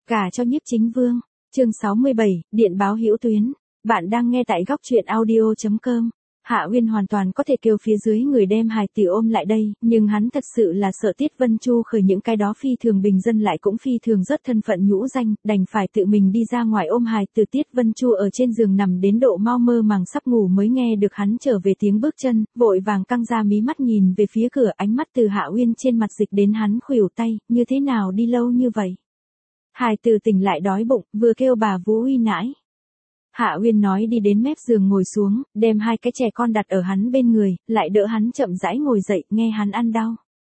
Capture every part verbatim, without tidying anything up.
Gả cho Nhiếp Chính Vương. Chương sáu mươi bảy, điện báo hữu tuyến. Bạn đang nghe tại góc truyện audio chấm com. Hạ Uyên hoàn toàn có thể kêu phía dưới người đem hài tử ôm lại đây, nhưng hắn thật sự là sợ Tiết Vân Chu khởi những cái đó phi thường bình dân lại cũng phi thường rất thân phận nhũ danh, đành phải tự mình đi ra ngoài ôm hài tử. Tiết Vân Chu ở trên giường nằm đến độ mau mơ màng sắp ngủ mới nghe được hắn trở về tiếng bước chân, vội vàng căng ra mí mắt nhìn về phía cửa, ánh mắt từ Hạ Uyên trên mặt dịch đến hắn khuỷu tay, như thế nào đi lâu như vậy? Hài tử tỉnh lại đói bụng, vừa kêu bà vú uy nãi. Hạ Uyên nói đi đến mép giường ngồi xuống, đem hai cái trẻ con đặt ở hắn bên người, lại đỡ hắn chậm rãi ngồi dậy, nghe hắn ăn đau.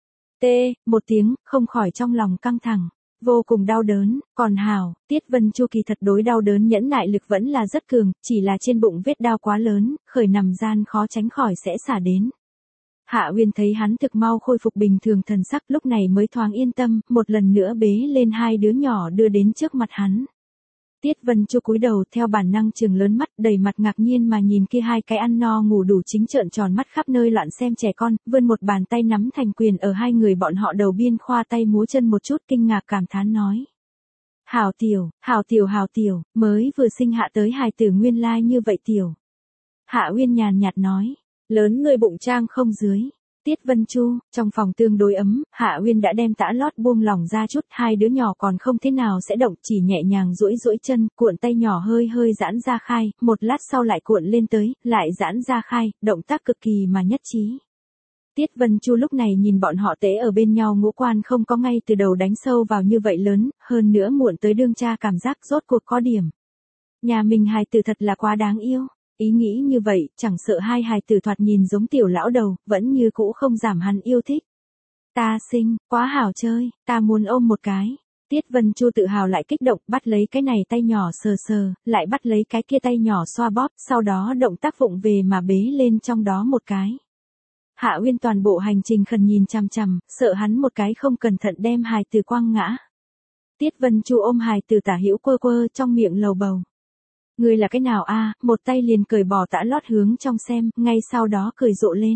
Tê, một tiếng, không khỏi trong lòng căng thẳng, vô cùng đau đớn, còn hào, Tiết Vân Chu kỳ thật đối đau đớn nhẫn nại lực vẫn là rất cường, chỉ là trên bụng vết đau quá lớn, khởi nằm gian khó tránh khỏi sẽ xả đến. Hạ Uyên thấy hắn thực mau khôi phục bình thường thần sắc, lúc này mới thoáng yên tâm, một lần nữa bế lên hai đứa nhỏ đưa đến trước mặt hắn. Tiết Vân Chu cúi đầu theo bản năng trừng lớn mắt, đầy mặt ngạc nhiên mà nhìn kia hai cái ăn no ngủ đủ chính trợn tròn mắt khắp nơi loạn xem trẻ con, vươn một bàn tay nắm thành quyền ở hai người bọn họ đầu biên khoa tay múa chân một chút, kinh ngạc cảm thán nói. Hảo tiểu, hảo tiểu hảo tiểu, mới vừa sinh hạ tới hài tử nguyên lai như vậy tiểu. Hạ Uyên nhàn nhạt nói, lớn người bụng trang không dưới. Tiết Vân Chu, trong phòng tương đối ấm, Hạ Uyên đã đem tã lót buông lỏng ra chút, hai đứa nhỏ còn không thế nào sẽ động, chỉ nhẹ nhàng duỗi duỗi chân, cuộn tay nhỏ hơi hơi giãn ra khai, một lát sau lại cuộn lên tới, lại giãn ra khai, động tác cực kỳ mà nhất trí. Tiết Vân Chu lúc này nhìn bọn họ tễ ở bên nhau, ngũ quan không có ngay từ đầu đánh sâu vào như vậy lớn, hơn nữa muộn tới đương cha cảm giác rốt cuộc có điểm. Nhà mình hài tử thật là quá đáng yêu. Ý nghĩ như vậy, chẳng sợ hai hài tử thoạt nhìn giống tiểu lão đầu, vẫn như cũ không giảm hắn yêu thích. Ta sinh, quá hảo chơi, ta muốn ôm một cái. Tiết Vân Chu tự hào lại kích động, bắt lấy cái này tay nhỏ sờ sờ, lại bắt lấy cái kia tay nhỏ xoa bóp, sau đó động tác vụng về mà bế lên trong đó một cái. Hạ Uyên toàn bộ hành trình khẩn nhìn chằm chằm, sợ hắn một cái không cẩn thận đem hài tử quăng ngã. Tiết Vân Chu ôm hài tử tả hữu quơ quơ trong miệng lầu bầu. Người là cái nào a? Một tay liền cởi bỏ tã lót hướng trong xem, ngay sau đó cười rộ lên.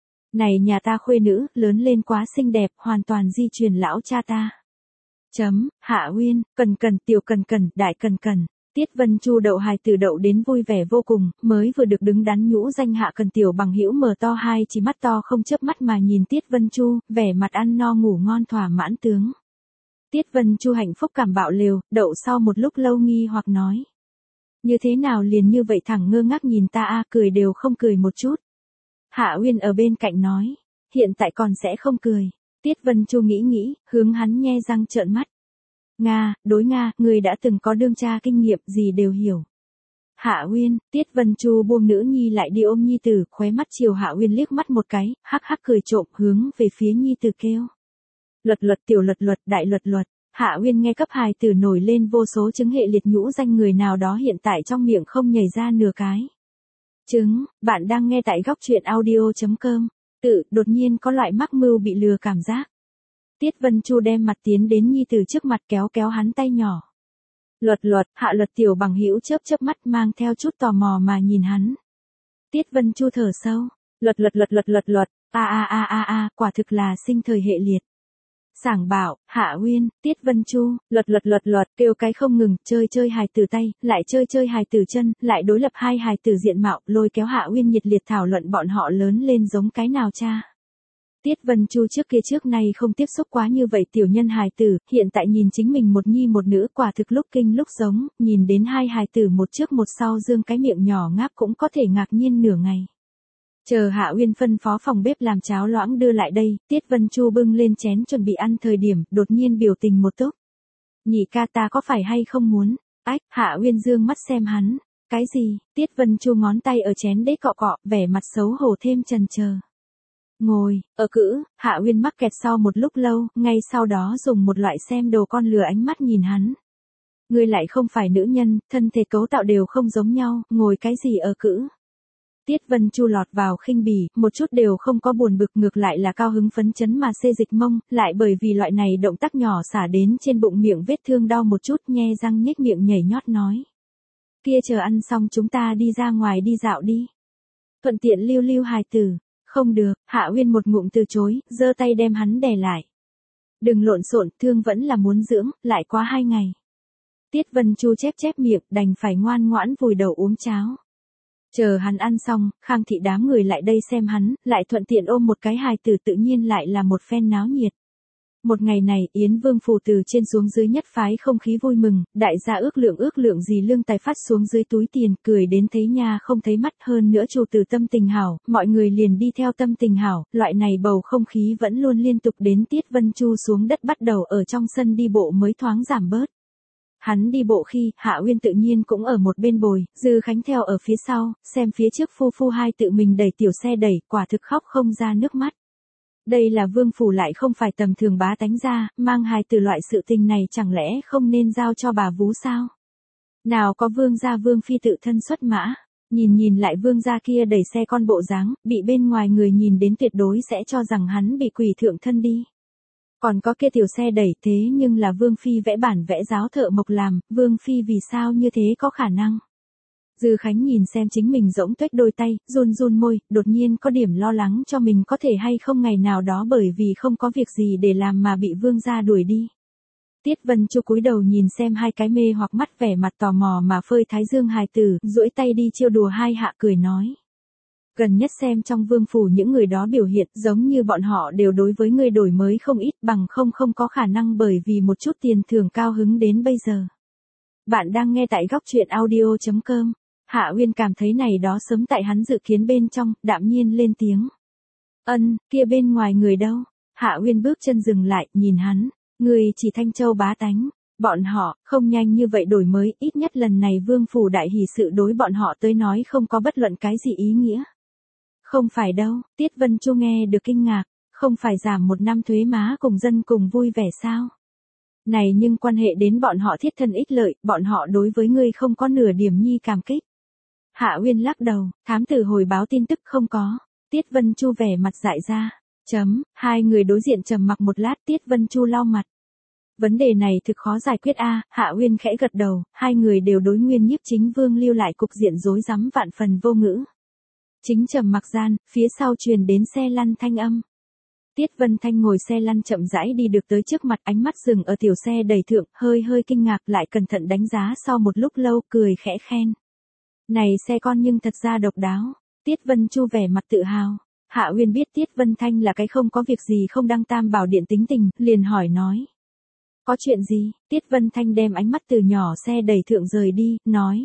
Này nhà ta khuê nữ, lớn lên quá xinh đẹp, hoàn toàn di truyền lão cha ta. Chấm, Hạ Uyên, cần cần, tiểu cần cần, đại cần cần. Tiết Vân Chu đậu hài tử đậu đến vui vẻ vô cùng, mới vừa được đứng đắn nhũ danh Hạ Cần tiểu bằng hữu mở to hai chỉ mắt to không chớp mắt mà nhìn Tiết Vân Chu, vẻ mặt ăn no ngủ ngon thỏa mãn tướng. Tiết Vân Chu hạnh phúc cảm bạo liều, đậu sau một lúc lâu nghi hoặc nói. Như thế nào liền như vậy thẳng ngơ ngác nhìn ta a, cười đều không cười một chút. Hạ Uyên ở bên cạnh nói, hiện tại còn sẽ không cười. Tiết Vân Chu nghĩ nghĩ, hướng hắn nhe răng trợn mắt. Nga, đối Nga, người đã từng có đương cha kinh nghiệm gì đều hiểu. Hạ Uyên, Tiết Vân Chu buông nữ nhi lại đi ôm nhi tử, khóe mắt chiều Hạ Uyên liếc mắt một cái, hắc hắc cười trộm hướng về phía nhi tử kêu. Luật luật tiểu luật luật đại luật luật. Hạ Uyên nghe cấp hài tử nổi lên vô số chứng hệ liệt nhũ danh người nào đó hiện tại trong miệng không nhảy ra nửa cái. Chứng, bạn đang nghe tại góc truyện audio chấm com. Tự, đột nhiên có loại mắc mưu bị lừa cảm giác. Tiết Vân Chu đem mặt tiến đến nhi tử trước mặt kéo kéo hắn tay nhỏ. Luật luật, Hạ luật tiểu bằng hữu chớp chớp mắt mang theo chút tò mò mà nhìn hắn. Tiết Vân Chu thở sâu. Luật luật luật luật luật luật, a a a a a, quả thực là sinh thời hệ liệt. Sảng bảo, Hạ Uyên, Tiết Vân Chu, luật luật luật luật, kêu cái không ngừng, chơi chơi hài tử tay, lại chơi chơi hài tử chân, lại đối lập hai hài tử diện mạo, lôi kéo Hạ Uyên nhiệt liệt thảo luận bọn họ lớn lên giống cái nào cha. Tiết Vân Chu trước kia trước nay không tiếp xúc quá như vậy tiểu nhân hài tử, hiện tại nhìn chính mình một nhi một nữ quả thực lúc kinh lúc giống, nhìn đến hai hài tử một trước một sau dương cái miệng nhỏ ngáp cũng có thể ngạc nhiên nửa ngày. Chờ Hạ Uyên phân phó phòng bếp làm cháo loãng đưa lại đây, Tiết Vân Chu bưng lên chén chuẩn bị ăn thời điểm, đột nhiên biểu tình một túc. Nhị ca ta có phải hay không muốn? Ách, Hạ Uyên dương mắt xem hắn. Cái gì? Tiết Vân Chu ngón tay ở chén đế cọ cọ, vẻ mặt xấu hổ thêm chần chờ. Ngồi, ở cữ, Hạ Uyên mắc kẹt sau một lúc lâu, ngay sau đó dùng một loại xem đồ con lừa ánh mắt nhìn hắn. Ngươi lại không phải nữ nhân, thân thể cấu tạo đều không giống nhau, ngồi cái gì ở cữ? Tiết Vân Chu lọt vào khinh bỉ, một chút đều không có buồn bực, ngược lại là cao hứng phấn chấn mà xê dịch mông, lại bởi vì loại này động tác nhỏ xả đến trên bụng miệng vết thương đau một chút, nhe răng nhếch miệng nhảy nhót nói. Kia chờ ăn xong chúng ta đi ra ngoài đi dạo đi. Thuận tiện lưu lưu hài tử. Không được, Hạ Uyên một ngụm từ chối, giơ tay đem hắn đè lại. Đừng lộn xộn, thương vẫn là muốn dưỡng, lại quá hai ngày. Tiết Vân Chu chép chép miệng, đành phải ngoan ngoãn vùi đầu uống cháo. Chờ hắn ăn xong, Khang thị đám người lại đây xem hắn, lại thuận tiện ôm một cái hài tử, tự nhiên lại là một phen náo nhiệt. Một ngày này, Yến Vương phủ từ trên xuống dưới nhất phái không khí vui mừng, đại gia ước lượng ước lượng gì lương tài phát xuống dưới túi tiền, cười đến thấy nha không thấy mắt, hơn nữa chủ tử tâm tình hảo, mọi người liền đi theo tâm tình hảo, loại này bầu không khí vẫn luôn liên tục đến Tiết Vân Chu xuống đất bắt đầu ở trong sân đi bộ mới thoáng giảm bớt. Hắn đi bộ khi, Hạ Uyên tự nhiên cũng ở một bên bồi, Dư Khánh theo ở phía sau, xem phía trước phu phu hai tự mình đẩy tiểu xe đẩy, quả thực khóc không ra nước mắt. Đây là vương phủ lại không phải tầm thường bá tánh ra, mang hài từ loại sự tình này chẳng lẽ không nên giao cho bà vú sao? Nào có vương gia vương phi tự thân xuất mã, nhìn nhìn lại vương gia kia đẩy xe con bộ dáng, bị bên ngoài người nhìn đến tuyệt đối sẽ cho rằng hắn bị quỷ thượng thân đi. Còn có kia tiểu xe đẩy thế nhưng là vương phi vẽ bản vẽ giáo thợ mộc làm, vương phi vì sao như thế có khả năng? Dư Khánh nhìn xem chính mình rỗng tuếch đôi tay, run run môi, đột nhiên có điểm lo lắng cho mình có thể hay không ngày nào đó bởi vì không có việc gì để làm mà bị vương gia đuổi đi. Tiết Vân Chu cúi đầu nhìn xem hai cái mê hoặc mắt vẻ mặt tò mò mà phơi thái dương hài tử, duỗi tay đi chiêu đùa hai hạ cười nói. Gần nhất xem trong vương phủ những người đó biểu hiện giống như bọn họ đều đối với ngươi đổi mới không ít, bằng không không có khả năng bởi vì một chút tiền thưởng cao hứng đến bây giờ. Bạn đang nghe tại góc truyện audio chấm com. Hạ Uyên cảm thấy này đó sớm tại hắn dự kiến bên trong, đạm nhiên lên tiếng. Ân, kia bên ngoài người đâu? Hạ Uyên bước chân dừng lại, nhìn hắn. Người chỉ Thanh Châu bá tánh. Bọn họ, không nhanh như vậy đổi mới, ít nhất lần này vương phủ đại hỷ sự đối bọn họ tới nói không có bất luận cái gì ý nghĩa. Không phải đâu, Tiết Vân Chu nghe được kinh ngạc, không phải giảm một năm thuế má cùng dân cùng vui vẻ sao? Này nhưng quan hệ đến bọn họ thiết thân ích lợi, bọn họ đối với ngươi không có nửa điểm nhi cảm kích. Hạ Uyên lắc đầu, thám tử hồi báo tin tức không có. Tiết Vân Chu vẻ mặt dại ra. Chấm, hai người đối diện trầm mặc một lát, Tiết Vân Chu lau mặt. Vấn đề này thực khó giải quyết a. Hạ Uyên khẽ gật đầu, hai người đều đối Nguyên Nhiếp Chính Vương lưu lại cục diện rối rắm vạn phần vô ngữ. Chính trầm mặc gian, phía sau truyền đến xe lăn thanh âm. Tiết Vân Thanh ngồi xe lăn chậm rãi đi được tới trước mặt, ánh mắt dừng ở tiểu xe đầy thượng, hơi hơi kinh ngạc lại cẩn thận đánh giá sau một lúc lâu, cười khẽ khen. Này xe con nhưng thật ra độc đáo. Tiết Vân Chu vẻ mặt tự hào. Hạ Uyên biết Tiết Vân Thanh là cái không có việc gì không đăng tam bảo điện tính tình, liền hỏi nói. Có chuyện gì? Tiết Vân Thanh đem ánh mắt từ nhỏ xe đầy thượng rời đi, nói.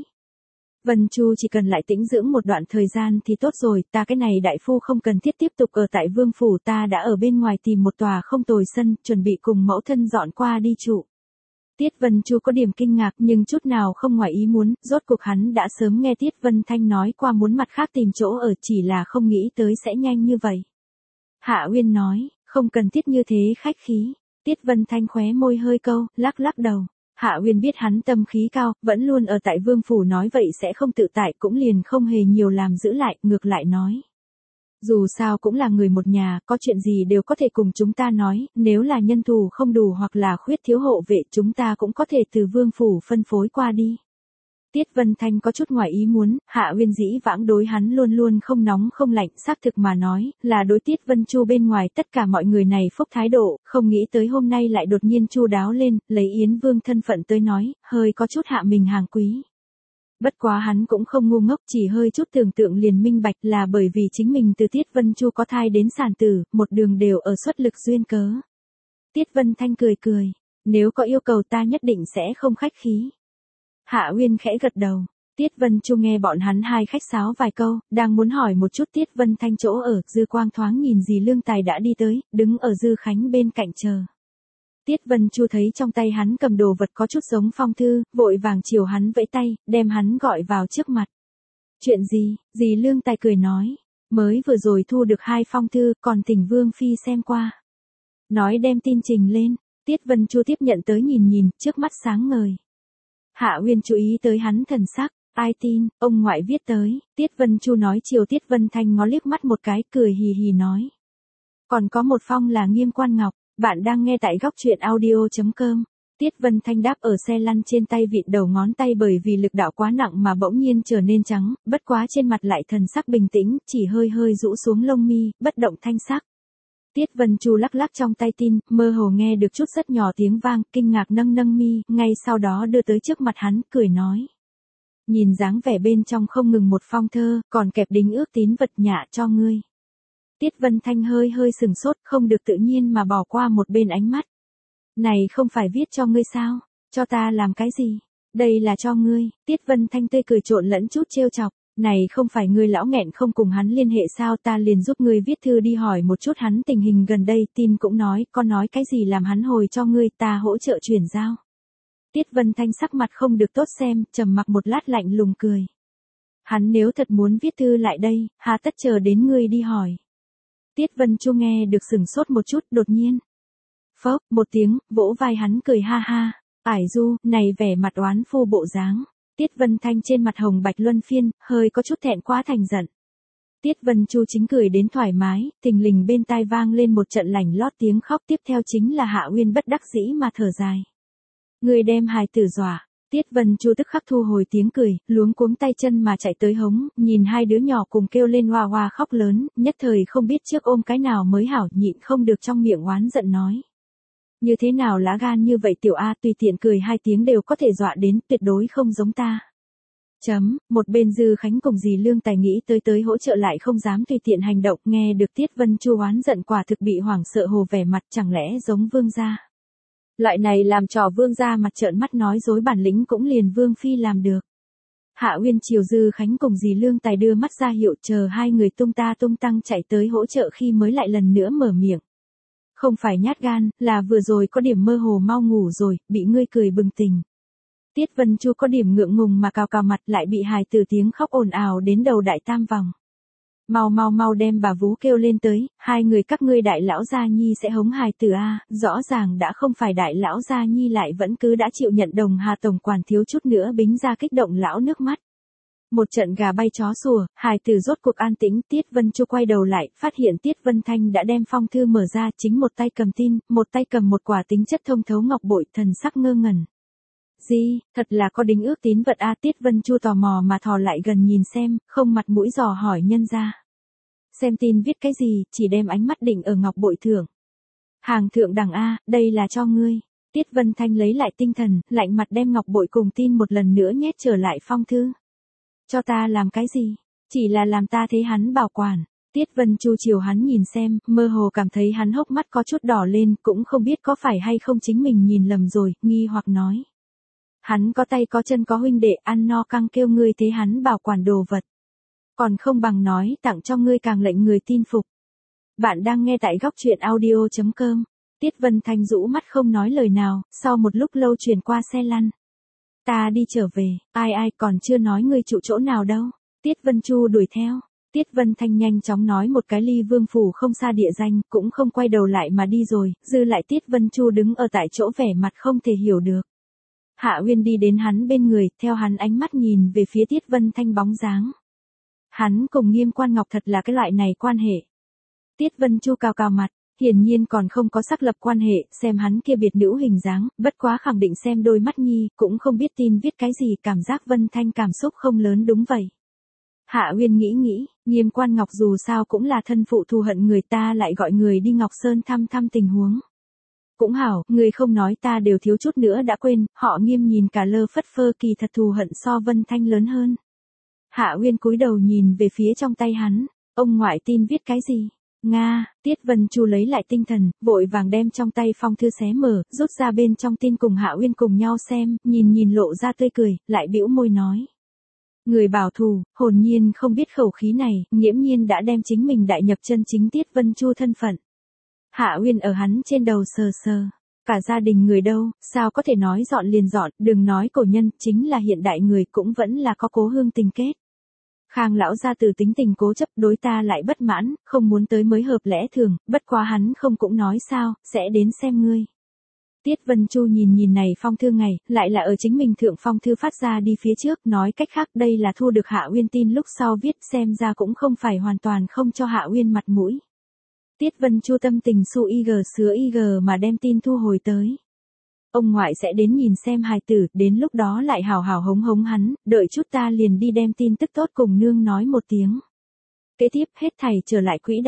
Vân Chu chỉ cần lại tĩnh dưỡng một đoạn thời gian thì tốt rồi, ta cái này đại phu không cần thiết tiếp tục ở tại vương phủ, ta đã ở bên ngoài tìm một tòa không tồi sân, chuẩn bị cùng mẫu thân dọn qua đi trụ. Tiết Vân Chu có điểm kinh ngạc nhưng chút nào không ngoài ý muốn, rốt cuộc hắn đã sớm nghe Tiết Vân Thanh nói qua muốn mặt khác tìm chỗ ở, chỉ là không nghĩ tới sẽ nhanh như vậy. Hạ Uyên nói, không cần thiết như thế khách khí. Tiết Vân Thanh khóe môi hơi câu, lắc lắc đầu. Hạ Uyên biết hắn tâm khí cao, vẫn luôn ở tại vương phủ nói vậy sẽ không tự tại, cũng liền không hề nhiều làm giữ lại, ngược lại nói. Dù sao cũng là người một nhà, có chuyện gì đều có thể cùng chúng ta nói, nếu là nhân thủ không đủ hoặc là khuyết thiếu hộ vệ chúng ta cũng có thể từ vương phủ phân phối qua đi. Tiết Vân Thanh có chút ngoài ý muốn, Hạ Uyên dĩ vãng đối hắn luôn luôn không nóng không lạnh, xác thực mà nói, là đối Tiết Vân Chu bên ngoài tất cả mọi người này phúc thái độ, không nghĩ tới hôm nay lại đột nhiên chu đáo lên, lấy Yến Vương thân phận tới nói, hơi có chút hạ mình hàng quý. Bất quá hắn cũng không ngu ngốc, chỉ hơi chút tưởng tượng liền minh bạch là bởi vì chính mình từ Tiết Vân Chu có thai đến sản tử, một đường đều ở xuất lực duyên cớ. Tiết Vân Thanh cười cười, nếu có yêu cầu ta nhất định sẽ không khách khí. Hạ Uyên khẽ gật đầu. Tiết Vân Chu nghe bọn hắn hai khách sáo vài câu, đang muốn hỏi một chút Tiết Vân Thanh chỗ ở, Dư Quang thoáng nhìn dì Lương Tài đã đi tới, đứng ở Dư Khánh bên cạnh chờ. Tiết Vân Chu thấy trong tay hắn cầm đồ vật có chút giống phong thư, vội vàng chiều hắn vẫy tay, đem hắn gọi vào trước mặt. Chuyện gì? Dì Lương Tài cười nói, mới vừa rồi thu được hai phong thư, còn thỉnh Vương Phi xem qua. Nói đem tin trình lên, Tiết Vân Chu tiếp nhận tới nhìn nhìn, trước mắt sáng ngời. Hạ Uyên chú ý tới hắn thần sắc, ai tin, ông ngoại viết tới, Tiết Vân Chu nói chiều Tiết Vân Thanh ngó liếc mắt một cái, cười hì hì nói. Còn có một phong là Nghiêm Quan Ngọc, bạn đang nghe tại góc truyện audio chấm com. Tiết Vân Thanh đáp ở xe lăn trên tay vịn đầu ngón tay bởi vì lực đạo quá nặng mà bỗng nhiên trở nên trắng, bất quá trên mặt lại thần sắc bình tĩnh, chỉ hơi hơi rũ xuống lông mi, bất động thanh sắc. Tiết Vân Chu lắc lắc trong tay tin, mơ hồ nghe được chút rất nhỏ tiếng vang, kinh ngạc nâng nâng mi, ngay sau đó đưa tới trước mặt hắn, cười nói. Nhìn dáng vẻ bên trong không ngừng một phong thơ, còn kẹp đính ước tín vật nhạ cho ngươi. Tiết Vân Thanh hơi hơi sừng sốt, không được tự nhiên mà bỏ qua một bên ánh mắt. Này không phải viết cho ngươi sao? Cho ta làm cái gì? Đây là cho ngươi. Tiết Vân Thanh tươi cười trộn lẫn chút trêu chọc. Này không phải ngươi lão nghẹn không cùng hắn liên hệ sao, ta liền giúp ngươi viết thư đi hỏi một chút hắn tình hình gần đây, tin cũng nói, con nói cái gì làm hắn hồi cho ngươi, ta hỗ trợ chuyển giao. Tiết Vân Thanh sắc mặt không được tốt xem, trầm mặc một lát lạnh lùng cười. Hắn nếu thật muốn viết thư lại đây, hà tất chờ đến ngươi đi hỏi. Tiết Vân Chu nghe được sừng sốt một chút, đột nhiên. Phốc, một tiếng, vỗ vai hắn cười ha ha. Ải du, này vẻ mặt oán phu bộ dáng. Tiết Vân Thanh trên mặt hồng bạch luân phiên, hơi có chút thẹn quá thành giận. Tiết Vân Chu chính cười đến thoải mái, thình lình bên tai vang lên một trận lảnh lót tiếng khóc, tiếp theo chính là Hạ Uyên bất đắc dĩ mà thở dài. Người đem hài tử dọa. Tiết Vân Chu tức khắc thu hồi tiếng cười, luống cuống tay chân mà chạy tới hống, nhìn hai đứa nhỏ cùng kêu lên hoa hoa khóc lớn, nhất thời không biết trước ôm cái nào mới hảo, nhịn không được trong miệng oán giận nói. Như thế nào lá gan như vậy tiểu A, tùy tiện cười hai tiếng đều có thể dọa đến, tuyệt đối không giống ta. Chấm, một bên Dư Khánh cùng dì Lương Tài nghĩ tới tới hỗ trợ lại không dám tùy tiện hành động, nghe được Tiết Vân Chu oán giận quả thực bị hoảng sợ hồ vẻ mặt, chẳng lẽ giống vương gia. Loại này làm trò vương gia mặt trợn mắt nói dối bản lĩnh cũng liền vương phi làm được. Hạ Uyên chiều Dư Khánh cùng dì Lương Tài đưa mắt ra hiệu chờ hai người tung ta tung tăng chạy tới hỗ trợ khi mới lại lần nữa mở miệng. Không phải nhát gan, là vừa rồi có điểm mơ hồ mau ngủ rồi, bị ngươi cười bừng tỉnh. Tiết Vân Chu có điểm ngượng ngùng mà cào cào mặt lại bị hài tử tiếng khóc ồn ào đến đầu đại tam vòng. Mau mau mau đem bà vú kêu lên tới, hai người các ngươi đại lão gia nhi sẽ hống hài tử a, rõ ràng đã không phải đại lão gia nhi lại vẫn cứ đã chịu nhận đồng Hà tổng quản thiếu chút nữa bính ra kích động lão nước mắt. Một trận gà bay chó sủa, hài tử rốt cuộc an tĩnh, Tiết Vân Chu quay đầu lại, phát hiện Tiết Vân Thanh đã đem phong thư mở ra, chính một tay cầm tin, một tay cầm một quả tính chất thông thấu ngọc bội, thần sắc ngơ ngẩn. Gì, thật là có đính ước tín vật a, Tiết Vân Chu tò mò mà thò lại gần nhìn xem, không mặt mũi dò hỏi nhân ra. Xem tin viết cái gì, chỉ đem ánh mắt định ở ngọc bội thưởng. Hàng thượng đẳng a, đây là cho ngươi. Tiết Vân Thanh lấy lại tinh thần, lạnh mặt đem ngọc bội cùng tin một lần nữa nhét trở lại phong thư. Cho ta làm cái gì? Chỉ là làm ta thấy hắn bảo quản. Tiết Vân Chu chiều hắn nhìn xem, mơ hồ cảm thấy hắn hốc mắt có chút đỏ lên, cũng không biết có phải hay không chính mình nhìn lầm rồi, nghi hoặc nói. Hắn có tay có chân có huynh đệ, ăn no căng kêu ngươi thấy hắn bảo quản đồ vật. Còn không bằng nói tặng cho ngươi càng lệnh người tin phục. Bạn đang nghe tại góc truyện audio chấm com. Tiết Vân Thanh rũ mắt không nói lời nào, sau một lúc lâu truyền qua xe lăn. Ta đi trở về, ai ai còn chưa nói ngươi trụ chỗ nào đâu. Tiết Vân Chu đuổi theo. Tiết Vân Thanh nhanh chóng nói một cái ly vương phủ không xa địa danh, cũng không quay đầu lại mà đi rồi, dư lại Tiết Vân Chu đứng ở tại chỗ vẻ mặt không thể hiểu được. Hạ Uyên đi đến hắn bên người, theo hắn ánh mắt nhìn về phía Tiết Vân Thanh bóng dáng. Hắn cùng Nghiêm Quan Ngọc thật là cái loại này quan hệ. Tiết Vân Chu cào cào mặt, hiển nhiên còn không có xác lập quan hệ, xem hắn kia biệt nữ hình dáng, bất quá khẳng định xem đôi mắt nhi, cũng không biết tin viết cái gì, cảm giác Vân Thanh cảm xúc không lớn đúng vậy. Hạ Uyên nghĩ nghĩ, Nghiêm Quan Ngọc dù sao cũng là thân phụ thù hận người, ta lại gọi người đi Ngọc Sơn thăm thăm tình huống. Cũng hảo, người không nói ta đều thiếu chút nữa đã quên, họ Nghiêm nhìn cả lơ phất phơ kỳ thật thù hận so Vân Thanh lớn hơn. Hạ Uyên cúi đầu nhìn về phía trong tay hắn, ông ngoại tin viết cái gì? Nga, Tiết Vân Chu lấy lại tinh thần, vội vàng đem trong tay phong thư xé mở, rút ra bên trong tin cùng Hạ Uyên cùng nhau xem, nhìn nhìn lộ ra tươi cười, lại bĩu môi nói. Người bảo thù, hồn nhiên không biết khẩu khí này, nghiễm nhiên đã đem chính mình đại nhập chân chính Tiết Vân Chu thân phận. Hạ Uyên ở hắn trên đầu sờ sờ. Cả gia đình người đâu, sao có thể nói dọn liền dọn, đừng nói cổ nhân, chính là hiện đại người cũng vẫn là có cố hương tình kết. Khang lão gia từ tính tình cố chấp đối ta lại bất mãn, không muốn tới mới hợp lẽ thường, bất quá hắn không cũng nói sao, sẽ đến xem ngươi. Tiết Vân Chu nhìn nhìn này phong thư ngày, lại là ở chính mình thượng phong thư phát ra đi phía trước, nói cách khác đây là thu được Hạ Uyên tin lúc sau viết, xem ra cũng không phải hoàn toàn không cho Hạ Uyên mặt mũi. Tiết Vân Chu tâm tình su ig sứa ig mà đem tin thu hồi tới. Ông ngoại sẽ đến nhìn xem hài tử, đến lúc đó lại hào hào hống hống hắn, đợi chút ta liền đi đem tin tức tốt cùng nương nói một tiếng. Kế tiếp hết thảy trở lại quỹ đạo,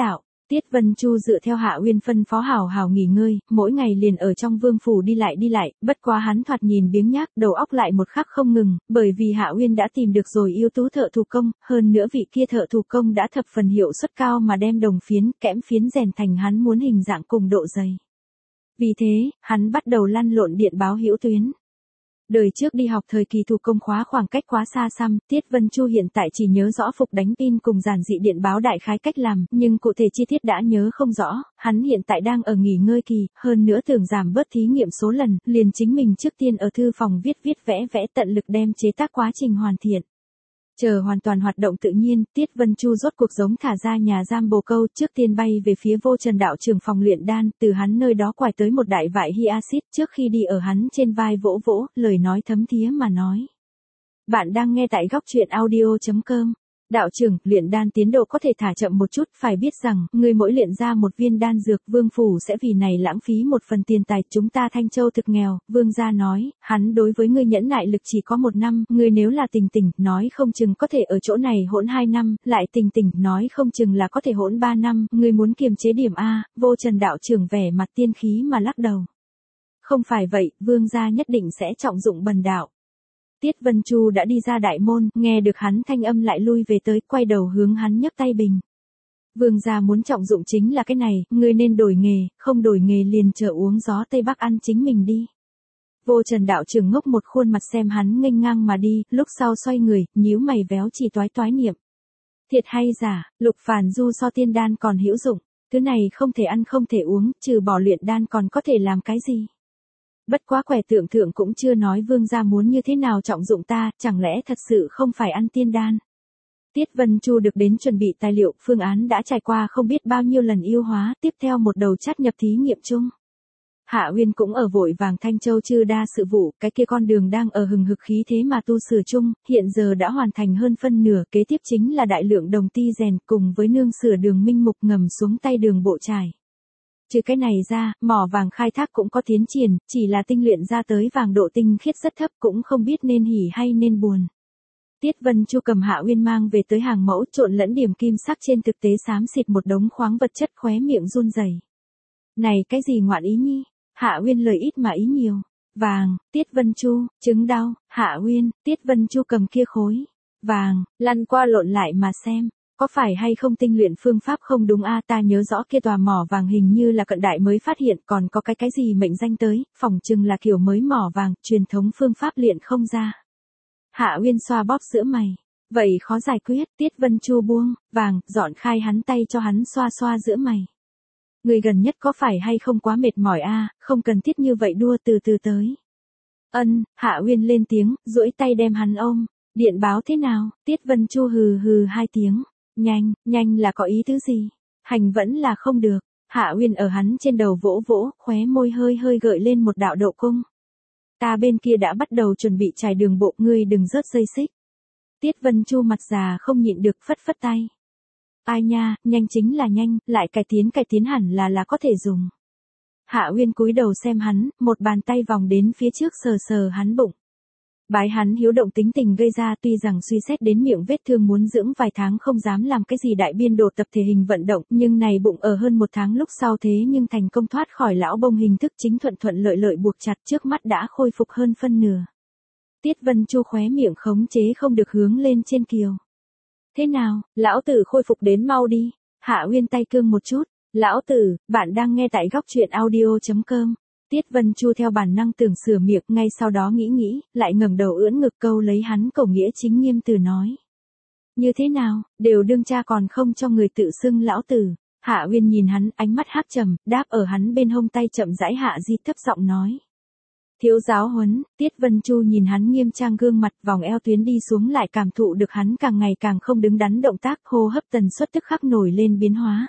Tiết Vân Chu dựa theo Hạ Uyên phân phó hảo hảo nghỉ ngơi, mỗi ngày liền ở trong vương phủ đi lại đi lại, bất quá hắn thoạt nhìn biếng nhác, đầu óc lại một khắc không ngừng, bởi vì Hạ Uyên đã tìm được rồi ưu tú thợ thủ công, hơn nữa vị kia thợ thủ công đã thập phần hiệu suất cao mà đem đồng phiến, kẽm phiến rèn thành hắn muốn hình dạng cùng độ dày. Vì thế, hắn bắt đầu lăn lộn điện báo hữu tuyến. Đời trước đi học thời kỳ thủ công khóa khoảng cách quá xa xăm, Tiết Vân Chu hiện tại chỉ nhớ rõ phục đánh pin cùng giản dị điện báo đại khái cách làm, nhưng cụ thể chi tiết đã nhớ không rõ, hắn hiện tại đang ở nghỉ ngơi kỳ, hơn nữa tưởng giảm bớt thí nghiệm số lần, liền chính mình trước tiên ở thư phòng viết viết vẽ vẽ tận lực đem chế tác quá trình hoàn thiện. Chờ hoàn toàn hoạt động tự nhiên, Tiết Vân Chu rốt cuộc giống thả ra nhà giam bồ câu, trước tiên bay về phía Vô Trần đạo trưởng phòng luyện đan, từ hắn nơi đó quải tới một đại vại hy axit, trước khi đi ở hắn trên vai vỗ vỗ, lời nói thấm thía mà nói. Bạn đang nghe tại góc truyện audio chấm com. Đạo trưởng, luyện đan tiến độ có thể thả chậm một chút, phải biết rằng, người mỗi luyện ra một viên đan dược, vương phủ sẽ vì này lãng phí một phần tiền tài, chúng ta Thanh Châu thực nghèo, vương gia nói, hắn đối với ngươi nhẫn nại lực chỉ có một năm, ngươi nếu là tình tình, nói không chừng có thể ở chỗ này hỗn hai năm, lại tình tình, nói không chừng là có thể hỗn ba năm, ngươi muốn kiềm chế điểm A, Vô Trần đạo trưởng vẻ mặt tiên khí mà lắc đầu. Không phải vậy, vương gia nhất định sẽ trọng dụng bần đạo. Tiết Vân Chu đã đi ra đại môn, nghe được hắn thanh âm lại lui về tới, quay đầu hướng hắn nhấc tay bình. Vương gia muốn trọng dụng chính là cái này, ngươi nên đổi nghề, không đổi nghề liền chờ uống gió Tây Bắc ăn chính mình đi. Vô Trần đạo trưởng ngốc một khuôn mặt xem hắn nghênh ngang mà đi, lúc sau xoay người, nhíu mày véo chỉ toái toái niệm. Thiệt hay giả, Lục Phàn Du so tiên đan còn hữu dụng, thứ này không thể ăn không thể uống, trừ bỏ luyện đan còn có thể làm cái gì? Bất quá quẻ tượng thượng cũng chưa nói vương gia muốn như thế nào trọng dụng ta, chẳng lẽ thật sự không phải ăn tiên đan. Tiết Vân Chu được đến chuẩn bị tài liệu, phương án đã trải qua không biết bao nhiêu lần yêu hóa, tiếp theo một đầu chắt nhập thí nghiệm chung. Hạ Uyên cũng ở vội vàng Thanh Châu chư đa sự vụ, cái kia con đường đang ở hừng hực khí thế mà tu sửa chung, hiện giờ đã hoàn thành hơn phân nửa, kế tiếp chính là đại lượng đồng ti rèn cùng với nương sửa đường minh mục ngầm xuống tay đường bộ trải. Trừ cái này ra, mỏ vàng khai thác cũng có tiến triển, chỉ là tinh luyện ra tới vàng độ tinh khiết rất thấp, cũng không biết nên hỉ hay nên buồn. Tiết Vân Chu cầm Hạ Uyên mang về tới hàng mẫu, trộn lẫn điểm kim sắc trên thực tế xám xịt một đống khoáng vật chất, khóe miệng run rẩy. Này cái gì ngoạn ý nhi? Hạ Uyên lời ít mà ý nhiều. Vàng, Tiết Vân Chu, chứng đau, Hạ Uyên, Tiết Vân Chu cầm kia khối vàng, lăn qua lộn lại mà xem. Có phải hay không tinh luyện phương pháp không đúng a, ta nhớ rõ kia tòa mỏ vàng hình như là cận đại mới phát hiện, còn có cái cái gì mệnh danh tới, phỏng chừng là kiểu mới mỏ vàng, truyền thống phương pháp luyện không ra. Hạ Uyên xoa bóp giữa mày. Vậy khó giải quyết, Tiết Vân Chu buông vàng, dọn khai hắn tay cho hắn xoa xoa giữa mày. Người gần nhất có phải hay không quá mệt mỏi a, không cần thiết như vậy, đua từ từ tới. Ân, Hạ Uyên lên tiếng, duỗi tay đem hắn ôm. Điện báo thế nào? Tiết Vân Chu hừ hừ hai tiếng. Nhanh, nhanh là có ý tứ gì? Hành vẫn là không được. Hạ Uyên ở hắn trên đầu vỗ vỗ, khóe môi hơi hơi gợi lên một đạo độ cung. Ta bên kia đã bắt đầu chuẩn bị trải đường bộ, ngươi đừng rớt dây xích. Tiết Vân Chu mặt già không nhịn được phất phất tay. Ai nha, nhanh chính là nhanh, lại cải tiến cải tiến hẳn là là có thể dùng. Hạ Uyên cúi đầu xem hắn, một bàn tay vòng đến phía trước sờ sờ hắn bụng. Bái hắn hiếu động tính tình gây ra, tuy rằng suy xét đến miệng vết thương muốn dưỡng vài tháng không dám làm cái gì đại biên độ tập thể hình vận động, nhưng này bụng ở hơn một tháng lúc sau thế nhưng thành công thoát khỏi lão bông hình thức chính thuận thuận lợi lợi buộc chặt, trước mắt đã khôi phục hơn phân nửa. Tiết Vân Chu khóe miệng khống chế không được hướng lên trên kiều. Thế nào, lão tử khôi phục đến mau đi. Hạ Uyên tay cương một chút. Lão tử, bạn đang nghe tại góc truyện audio chấm com. Tiết Vân Chu theo bản năng tưởng sửa miệng, ngay sau đó nghĩ nghĩ, lại ngẩng đầu ưỡn ngực câu lấy hắn cổ nghĩa chính nghiêm từ nói. Như thế nào, đều đương cha còn không cho người tự xưng lão tử. Hạ Uyên nhìn hắn, ánh mắt hắc trầm, đáp ở hắn bên hông tay chậm rãi hạ di thấp giọng nói. Thiếu giáo huấn. Tiết Vân Chu nhìn hắn nghiêm trang gương mặt, vòng eo tuyến đi xuống, lại cảm thụ được hắn càng ngày càng không đứng đắn động tác, hô hấp tần suất tức khắc nổi lên biến hóa.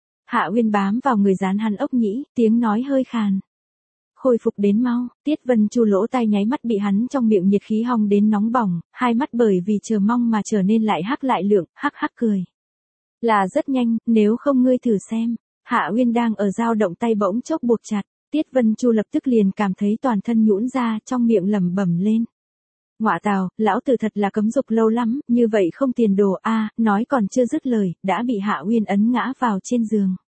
Hạ Uyên bám vào người dán hắn ốc nhĩ, tiếng nói hơi khàn. Khôi phục đến mau. Tiết Vân Chu lỗ tai nháy mắt bị hắn trong miệng nhiệt khí hong đến nóng bỏng, hai mắt bởi vì chờ mong mà trở nên lại hắc lại lượng, hắc hắc cười. Là rất nhanh, nếu không ngươi thử xem. Hạ Uyên đang ở dao động tay bỗng chốc buộc chặt. Tiết Vân Chu lập tức liền cảm thấy toàn thân nhũn ra, trong miệng lẩm bẩm lên. Ngọa tào, lão tử thật là cấm dục lâu lắm, như vậy không tiền đồ a, nói còn chưa dứt lời, đã bị Hạ Uyên ấn ngã vào trên giường.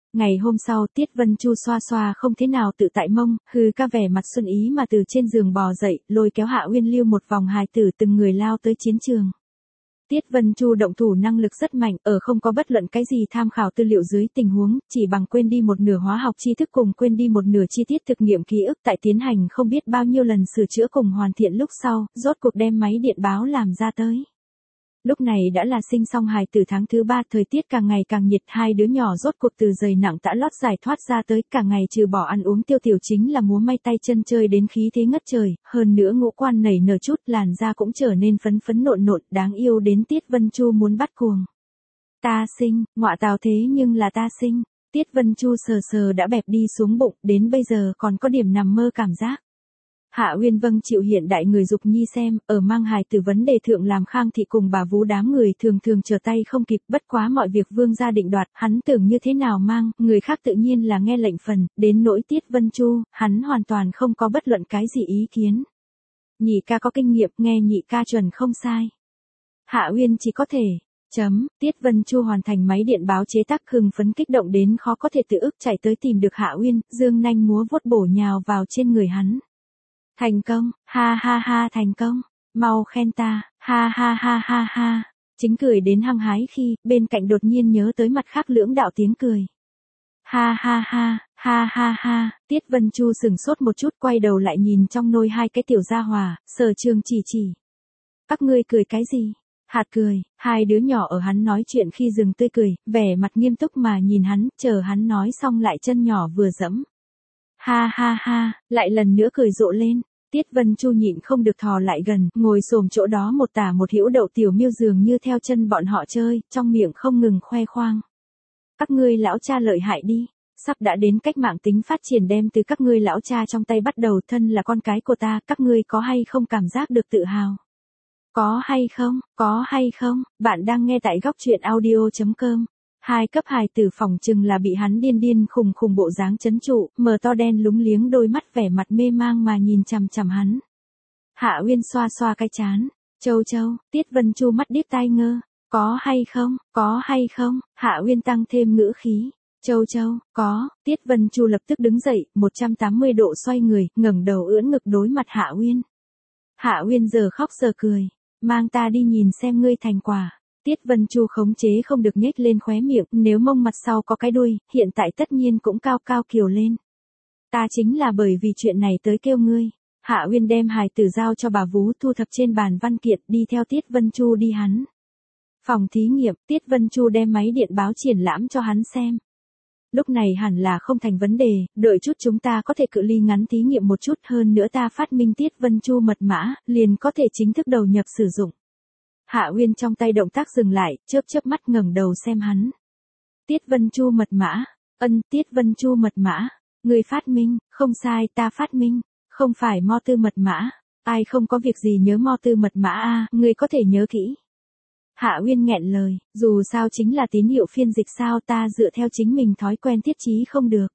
Ngày hôm sau Tiết Vân Chu xoa xoa không thế nào tự tại mông, hừ ca vẻ mặt xuân ý mà từ trên giường bò dậy, lôi kéo Hạ Uyên lưu một vòng hài tử từng người lao tới chiến trường. Tiết Vân Chu động thủ năng lực rất mạnh, ở không có bất luận cái gì tham khảo tư liệu dưới tình huống, chỉ bằng quên đi một nửa hóa học tri thức cùng quên đi một nửa chi tiết thực nghiệm ký ức tại tiến hành không biết bao nhiêu lần sửa chữa cùng hoàn thiện lúc sau, rốt cuộc đem máy điện báo làm ra tới. Lúc này đã là sinh xong hài tử tháng thứ ba, thời tiết càng ngày càng nhiệt, hai đứa nhỏ rốt cuộc từ giày nặng tã lót giải thoát ra tới, cả ngày trừ bỏ ăn uống tiêu tiểu chính là múa may tay chân chơi đến khí thế ngất trời, hơn nữa ngũ quan nảy nở chút, làn da cũng trở nên phấn phấn nộn nộn, đáng yêu đến Tiết Vân Chu muốn bắt cuồng. Ta sinh, ngọa tào thế nhưng là ta sinh, Tiết Vân Chu sờ sờ đã bẹp đi xuống bụng, đến bây giờ còn có điểm nằm mơ cảm giác. Hạ Uyên vâng chịu hiện đại người dục nhi xem, ở mang hài từ vấn đề thượng làm Khang thị cùng bà vú đám người thường thường trở tay không kịp, bất quá mọi việc vương gia định đoạt, hắn tưởng như thế nào mang, người khác tự nhiên là nghe lệnh phần, đến nỗi Tiết Vân Chu, hắn hoàn toàn không có bất luận cái gì ý kiến. Nhị ca có kinh nghiệm, nghe nhị ca chuẩn không sai. Hạ Uyên chỉ có thể, chấm, Tiết Vân Chu hoàn thành máy điện báo chế tác, hưng phấn kích động đến khó có thể tự ức, chạy tới tìm được Hạ Uyên, dương nanh múa vuốt bổ nhào vào trên người hắn. Thành công, ha ha ha thành công, mau khen ta, ha ha ha ha ha, chính cười đến hăng hái khi, bên cạnh đột nhiên nhớ tới mặt khác lưỡng đạo tiếng cười. Ha ha ha, ha ha ha, Tiết Vân Chu sừng sốt một chút, quay đầu lại nhìn trong nôi hai cái tiểu gia hòa, Sở Trường chỉ chỉ. Các ngươi cười cái gì? Hạt cười, hai đứa nhỏ ở hắn nói chuyện khi dừng tươi cười, vẻ mặt nghiêm túc mà nhìn hắn, chờ hắn nói xong lại chân nhỏ vừa dẫm. Ha ha ha, lại lần nữa cười rộ lên. Tiết Vân Chu nhịn không được thò lại gần, ngồi xổm chỗ đó một tả một hữu đậu tiểu miêu dường như theo chân bọn họ chơi, trong miệng không ngừng khoe khoang. Các ngươi lão cha lợi hại đi, sắp đã đến cách mạng tính phát triển đem từ các ngươi lão cha trong tay bắt đầu, thân là con cái của ta, các ngươi có hay không cảm giác được tự hào? Có hay không, có hay không, bạn đang nghe tại góc truyện audio chấm com. Hai cấp hài tử phòng chừng là bị hắn điên điên khùng khùng bộ dáng chấn trụ, mờ to đen lúng liếng đôi mắt vẻ mặt mê mang mà nhìn chằm chằm hắn. Hạ Uyên xoa xoa cái chán, châu châu, Tiết Vân Chu mắt điếc tai ngơ, có hay không, có hay không, Hạ Uyên tăng thêm ngữ khí, châu châu, có, Tiết Vân Chu lập tức đứng dậy, một trăm tám mươi độ xoay người, ngẩng đầu ưỡn ngực đối mặt Hạ Uyên. Hạ Uyên giờ khóc giờ cười, mang ta đi nhìn xem ngươi thành quả. Tiết Vân Chu khống chế không được nhếch lên khóe miệng, nếu mông mặt sau có cái đuôi, hiện tại tất nhiên cũng cao cao kiều lên. Ta chính là bởi vì chuyện này tới kêu ngươi. Hạ Uyên đem hài tử giao cho bà vú, thu thập trên bàn văn kiện, đi theo Tiết Vân Chu đi hắn. Phòng thí nghiệm, Tiết Vân Chu đem máy điện báo triển lãm cho hắn xem. Lúc này hẳn là không thành vấn đề, đợi chút chúng ta có thể cự ly ngắn thí nghiệm một chút, hơn nữa ta phát minh Tiết Vân Chu mật mã, liền có thể chính thức đầu nhập sử dụng. Hạ Uyên trong tay động tác dừng lại, chớp chớp mắt ngẩng đầu xem hắn. Tiết Vân Chu mật mã, ân Tiết Vân Chu mật mã, người phát minh, không sai ta phát minh, không phải mo tư mật mã, ai không có việc gì nhớ mo tư mật mã a, à, người có thể nhớ kỹ. Hạ Uyên nghẹn lời, dù sao chính là tín hiệu phiên dịch sao, ta dựa theo chính mình thói quen thiết trí không được.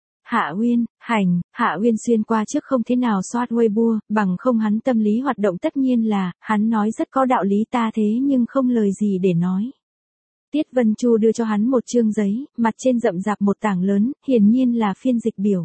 Hạ Uyên, hành, Hạ Uyên xuyên qua trước không thế nào soát Weibo, bằng không hắn tâm lý hoạt động tất nhiên là, hắn nói rất có đạo lý ta thế nhưng không lời gì để nói. Tiết Vân Chu đưa cho hắn một chương giấy, mặt trên rậm rạp một tảng lớn, hiển nhiên là phiên dịch biểu.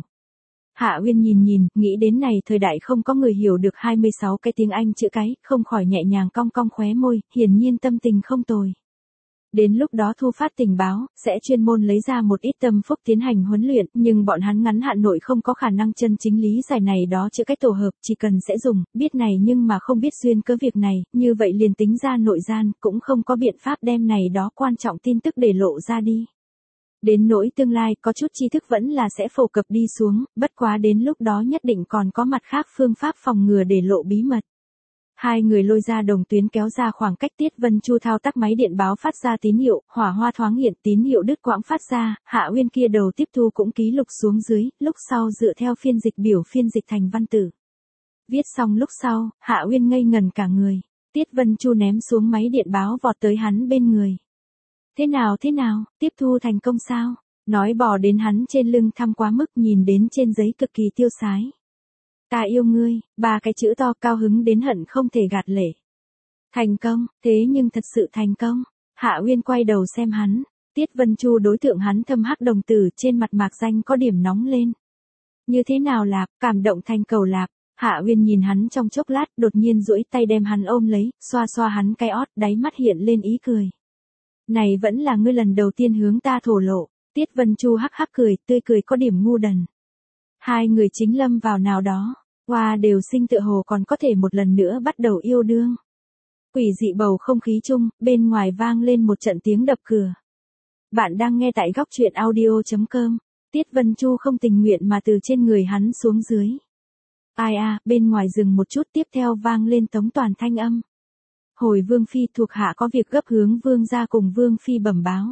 Hạ Uyên nhìn nhìn, nghĩ đến này thời đại không có người hiểu được hai mươi sáu cái tiếng Anh chữ cái, không khỏi nhẹ nhàng cong cong khóe môi, hiển nhiên tâm tình không tồi. Đến lúc đó thu phát tình báo, sẽ chuyên môn lấy ra một ít tâm phúc tiến hành huấn luyện, nhưng bọn hắn ngắn hạn nội không có khả năng chân chính lý giải này đó chữ cách tổ hợp, chỉ cần sẽ dùng, biết này nhưng mà không biết xuyên cớ việc này, như vậy liền tính ra nội gian, cũng không có biện pháp đem này đó quan trọng tin tức để lộ ra đi. Đến nỗi tương lai, có chút tri thức vẫn là sẽ phổ cập đi xuống, bất quá đến lúc đó nhất định còn có mặt khác phương pháp phòng ngừa để lộ bí mật. Hai người lôi ra đồng tuyến kéo ra khoảng cách, Tiết Vân Chu thao tác máy điện báo phát ra tín hiệu, hỏa hoa thoáng hiện, tín hiệu đứt quãng phát ra, Hạ Uyên kia đầu tiếp thu cũng ký lục xuống dưới, lúc sau dựa theo phiên dịch biểu phiên dịch thành văn tử. Viết xong lúc sau, Hạ Uyên ngây ngần cả người, Tiết Vân Chu ném xuống máy điện báo vọt tới hắn bên người. Thế nào thế nào, tiếp thu thành công sao? Nói bò đến hắn trên lưng thăm quá mức, nhìn đến trên giấy cực kỳ tiêu sái. Ta yêu ngươi, ba cái chữ to, cao hứng đến hận không thể gạt lệ. Thành công, thế nhưng thật sự thành công. Hạ Uyên quay đầu xem hắn, Tiết Vân Chu đối tượng hắn thâm hắc đồng tử trên mặt mạc danh có điểm nóng lên. Như thế nào lạp, cảm động thành cầu lạp. Hạ Uyên nhìn hắn trong chốc lát, đột nhiên duỗi tay đem hắn ôm lấy, xoa xoa hắn cái ót, đáy mắt hiện lên ý cười. Này vẫn là ngươi lần đầu tiên hướng ta thổ lộ. Tiết Vân Chu hắc hắc cười, tươi cười có điểm ngu đần. Hai người chính lâm vào nào đó, hoa đều sinh tựa hồ còn có thể một lần nữa bắt đầu yêu đương. Quỷ dị bầu không khí chung, bên ngoài vang lên một trận tiếng đập cửa. Bạn đang nghe tại góc truyện audio chấm com. Tiết Vân Chu không tình nguyện mà từ trên người hắn xuống dưới. Ai a, bên ngoài dừng một chút, tiếp theo vang lên Tống Toàn thanh âm. Hồi Vương Phi, thuộc hạ có việc gấp hướng Vương gia cùng Vương Phi bẩm báo.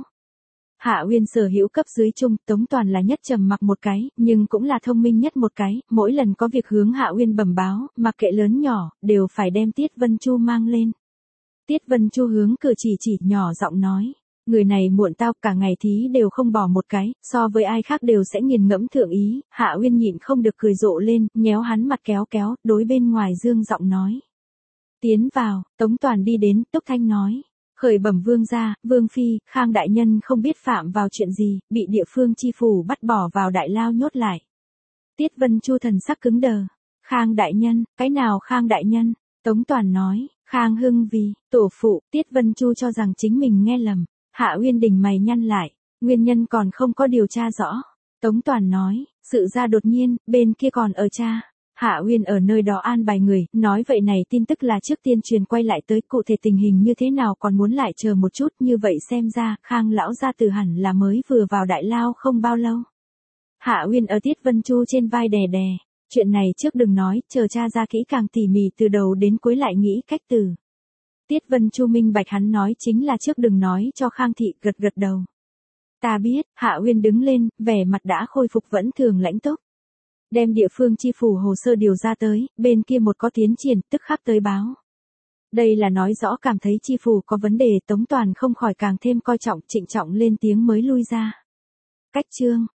Hạ Uyên sở hữu cấp dưới chung, Tống Toàn là nhất trầm mặc một cái, nhưng cũng là thông minh nhất một cái, mỗi lần có việc hướng Hạ Uyên bẩm báo, mặc kệ lớn nhỏ, đều phải đem Tiết Vân Chu mang lên. Tiết Vân Chu hướng cửa chỉ chỉ nhỏ giọng nói. Người này muộn tao, cả ngày thí đều không bỏ một cái, so với ai khác đều sẽ nghiền ngẫm thượng ý. Hạ Uyên nhịn không được cười rộ lên, nhéo hắn mặt kéo kéo, đối bên ngoài dương giọng nói. Tiến vào, Tống Toàn đi đến, Túc Thanh nói. Khởi bẩm Vương gia, Vương Phi, Khang đại nhân không biết phạm vào chuyện gì, bị địa phương chi phủ bắt bỏ vào đại lao nhốt lại. Tiết Vân Chu thần sắc cứng đờ. Khang đại nhân, cái nào Khang đại nhân? Tống Toàn nói, Khang Hưng vì, tổ phụ. Tiết Vân Chu cho rằng chính mình nghe lầm. Hạ Uyên đỉnh mày nhăn lại, nguyên nhân còn không có điều tra rõ. Tống Toàn nói, sự ra đột nhiên, bên kia còn ở cha. Hạ Uyên ở nơi đó an bài người, nói vậy này tin tức là trước tiên truyền quay lại tới, cụ thể tình hình như thế nào còn muốn lại chờ một chút, như vậy xem ra, Khang lão gia tử hẳn là mới vừa vào đại lao không bao lâu. Hạ Uyên ở Tiết Vân Chu trên vai đè đè, chuyện này trước đừng nói, chờ cha ra kỹ càng tỉ mỉ từ đầu đến cuối lại nghĩ cách từ. Tiết Vân Chu minh bạch hắn nói chính là trước đừng nói cho Khang thị, gật gật đầu. Ta biết. Hạ Uyên đứng lên, vẻ mặt đã khôi phục vẫn thường lãnh túc. Đem địa phương chi phủ hồ sơ điều ra tới, bên kia một có tiến triển, tức khắc tới báo. Đây là nói rõ cảm thấy chi phủ có vấn đề, Tống Toàn không khỏi càng thêm coi trọng, trịnh trọng lên tiếng mới lui ra. Cách chương,